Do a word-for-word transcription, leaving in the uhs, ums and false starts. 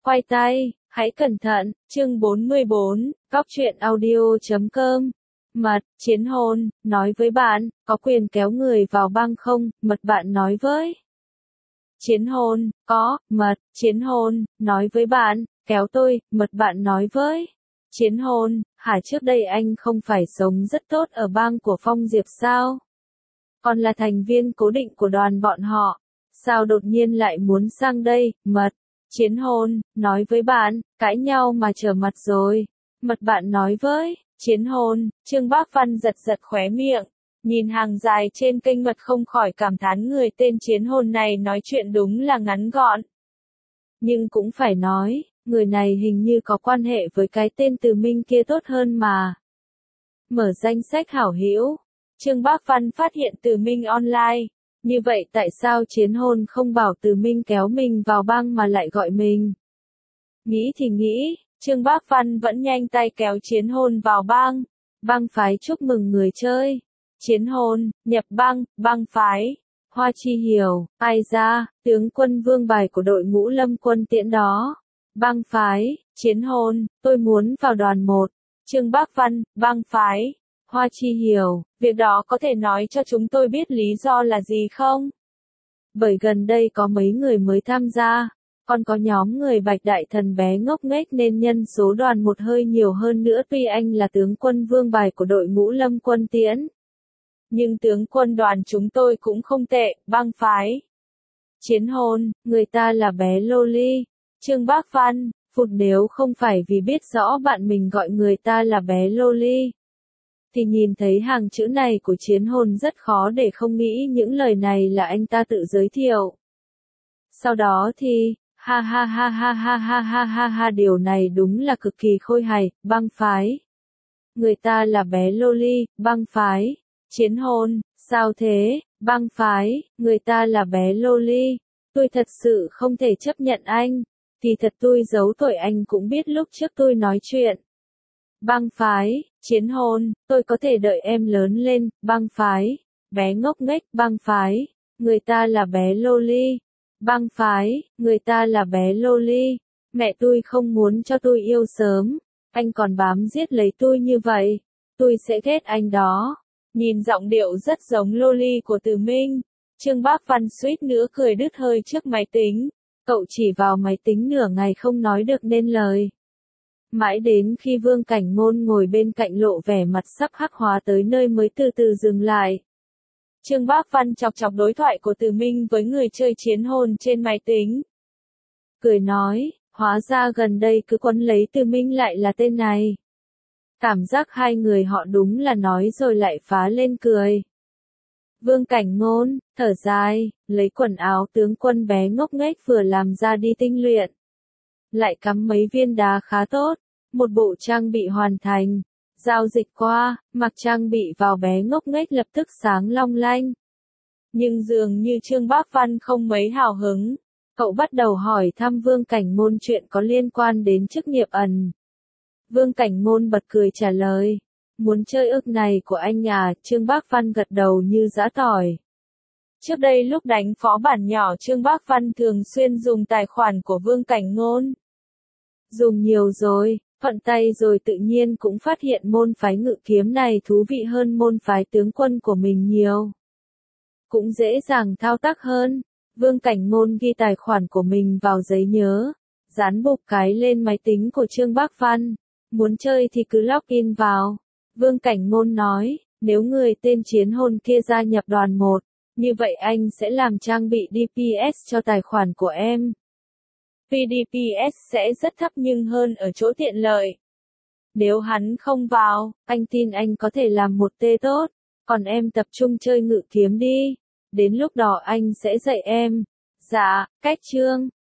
Quay tay, hãy cẩn thận, chương bốn mươi bốn, góc truyện audio chấm com. Mật, chiến hồn, nói với bạn, có quyền kéo người vào băng không, mật bạn nói với. Chiến hồn, có, mật, chiến hồn, nói với bạn, kéo tôi, mật bạn nói với. Chiến hồn, hả trước đây anh không phải sống rất tốt ở bang của Phong Diệp sao? Còn là thành viên cố định của đoàn bọn họ. Sao đột nhiên lại muốn sang đây, mật? Chiến hồn, nói với bạn, cãi nhau mà trở mặt rồi. Mật bạn nói với, chiến hồn, Trương Bác Văn giật giật khóe miệng. Nhìn hàng dài trên kênh mật không khỏi cảm thán người tên chiến hồn này nói chuyện đúng là ngắn gọn. Nhưng cũng phải nói, người này hình như có quan hệ với cái tên Từ Minh kia tốt hơn mà. Mở danh sách hảo hữu, Trương Bác Văn phát hiện Từ Minh online. Như vậy tại sao chiến hồn không bảo Từ Minh kéo mình vào băng mà lại gọi mình? Nghĩ thì nghĩ, Trương Bác Văn vẫn nhanh tay kéo chiến hồn vào băng. Băng phái chúc mừng người chơi. Chiến hồn, nhập băng, băng phái. Hoa Chi hiểu, ai ra, tướng quân vương bài của đội ngũ lâm quân tiễn đó. Băng phái, chiến hồn, tôi muốn vào đoàn một. Trương Bác Văn, băng phái. Hoa Chi hiểu, việc đó có thể nói cho chúng tôi biết lý do là gì không? Bởi gần đây có mấy người mới tham gia, còn có nhóm người Bạch Đại Thần bé ngốc nghếch nên nhân số đoàn một hơi nhiều hơn nữa tuy anh là tướng quân vương bài của đội ngũ lâm quân tiễn. Nhưng tướng quân đoàn chúng tôi cũng không tệ, băng phái. Chiến hồn, người ta là bé Loli. Trương Bác Văn, phụt nếu không phải vì biết rõ bạn mình gọi người ta là bé Loli. Thì nhìn thấy hàng chữ này của chiến hồn rất khó để không nghĩ những lời này là anh ta tự giới thiệu. Sau đó thì, ha ha ha ha ha ha ha ha ha điều này đúng là cực kỳ khôi hài, băng phái. Người ta là bé Loli, băng phái. Chiến hồn, sao thế, băng phái, người ta là bé Loli. Tôi thật sự không thể chấp nhận anh. Thì thật tôi giấu tội anh cũng biết lúc trước tôi nói chuyện. Băng phái, chiến hồn, tôi có thể đợi em lớn lên, băng phái. Bé ngốc nghếch, băng phái. Người ta là bé Loli. Băng phái, người ta là bé Loli. Mẹ tôi không muốn cho tôi yêu sớm. Anh còn bám giết lấy tôi như vậy. Tôi sẽ ghét anh đó. Nhìn giọng điệu rất giống Loli của Từ Minh. Trương Bác Văn suýt nữa cười đứt hơi trước máy tính. Cậu chỉ vào máy tính nửa ngày không nói được nên lời. Mãi đến khi Vương Cảnh Ngôn ngồi bên cạnh lộ vẻ mặt sắp hắc hóa tới nơi mới từ từ dừng lại. Trương Bác Văn chọc chọc đối thoại của Từ Minh với người chơi chiến hồn trên máy tính. Cười nói, hóa ra gần đây cứ quấn lấy Từ Minh lại là tên này. Cảm giác hai người họ đúng là nói rồi lại phá lên cười. Vương Cảnh Ngôn, thở dài, lấy quần áo tướng quân bé ngốc nghếch vừa làm ra đi tinh luyện. Lại cắm mấy viên đá khá tốt, một bộ trang bị hoàn thành. Giao dịch qua, mặc trang bị vào bé ngốc nghếch lập tức sáng long lanh. Nhưng dường như Trương Bác Văn không mấy hào hứng. Cậu bắt đầu hỏi thăm Vương Cảnh Ngôn chuyện có liên quan đến chức nghiệp ẩn. Vương Cảnh Ngôn bật cười trả lời. Muốn chơi ức này của anh à, Trương Bác Văn gật đầu như giã tỏi. Trước đây lúc đánh phó bản nhỏ Trương Bác Văn thường xuyên dùng tài khoản của Vương Cảnh Ngôn. Dùng nhiều rồi, thuận tay rồi tự nhiên cũng phát hiện môn phái ngự kiếm này thú vị hơn môn phái tướng quân của mình nhiều. Cũng dễ dàng thao tác hơn. Vương Cảnh Ngôn ghi tài khoản của mình vào giấy nhớ, dán bục cái lên máy tính của Trương Bác Văn. Muốn chơi thì cứ login vào. Vương Cảnh Ngôn nói, nếu người tên chiến hồn kia gia nhập đoàn một, như vậy anh sẽ làm trang bị đê pê ét cho tài khoản của em. Vì đê pê ét sẽ rất thấp nhưng hơn ở chỗ tiện lợi. Nếu hắn không vào, anh tin anh có thể làm một tê tốt, còn em tập trung chơi ngự kiếm đi. Đến lúc đó anh sẽ dạy em. Dạ, cách chương.